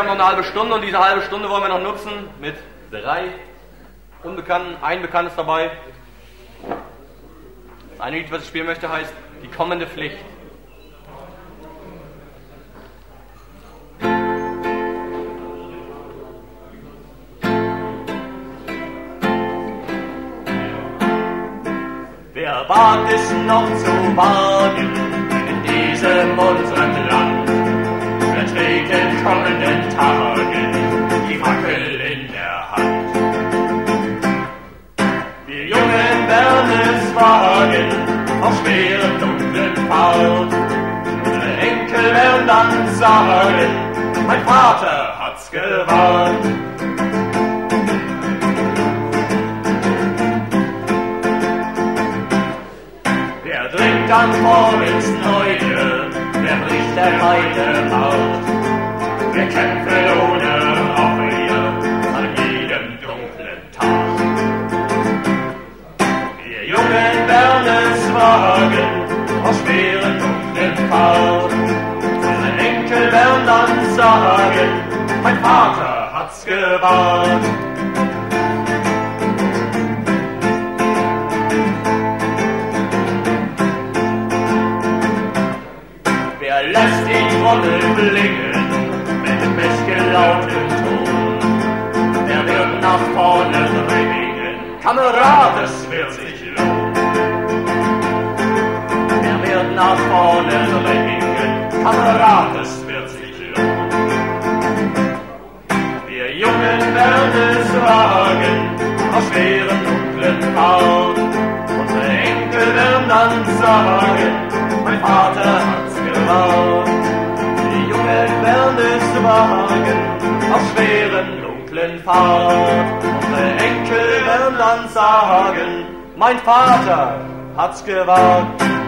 haben noch eine halbe Stunde und diese halbe Stunde wollen wir noch nutzen mit 3 Unbekannten, ein Bekanntes dabei. Das eine Lied, was ich spielen möchte, heißt Die kommende Pflicht. Wer wagt es noch zu wagen in diesem unserem Land? Wer trägt in kommenden Tagen die Fackel in der Hand? Wir Jungen werden es wagen auf schweren, dunklen Fahrt. Unsere Enkel werden dann sagen, mein Vater hat's gewahrt. Dann vor ins Neue, wer bricht der Feinde Maut? Wir kämpfen ohne Reue an jedem dunklen Tag. Wir Jungen werden es wagen, auf schweren dunklen Fahrt. Unsere Enkel werden dann sagen, mein Vater hat's gewahrt. Lässt die Trommel blingen mit bestgelauten Ton. Er wird nach vorne dringen, Kamerad, es wird sich lohnen. Er wird nach vorne dringen, Kamerad, es wird sich lohnen. Wir Jungen werden es wagen, auf schweren dunklen Fahrt. Unsere Enkel werden dann sagen, mein Vater hat's gewahrt. Die Jungen werden es wagen, auf schweren, dunklen Fahrt. Unsere Enkel werden dann sagen, mein Vater hat's gewahrt.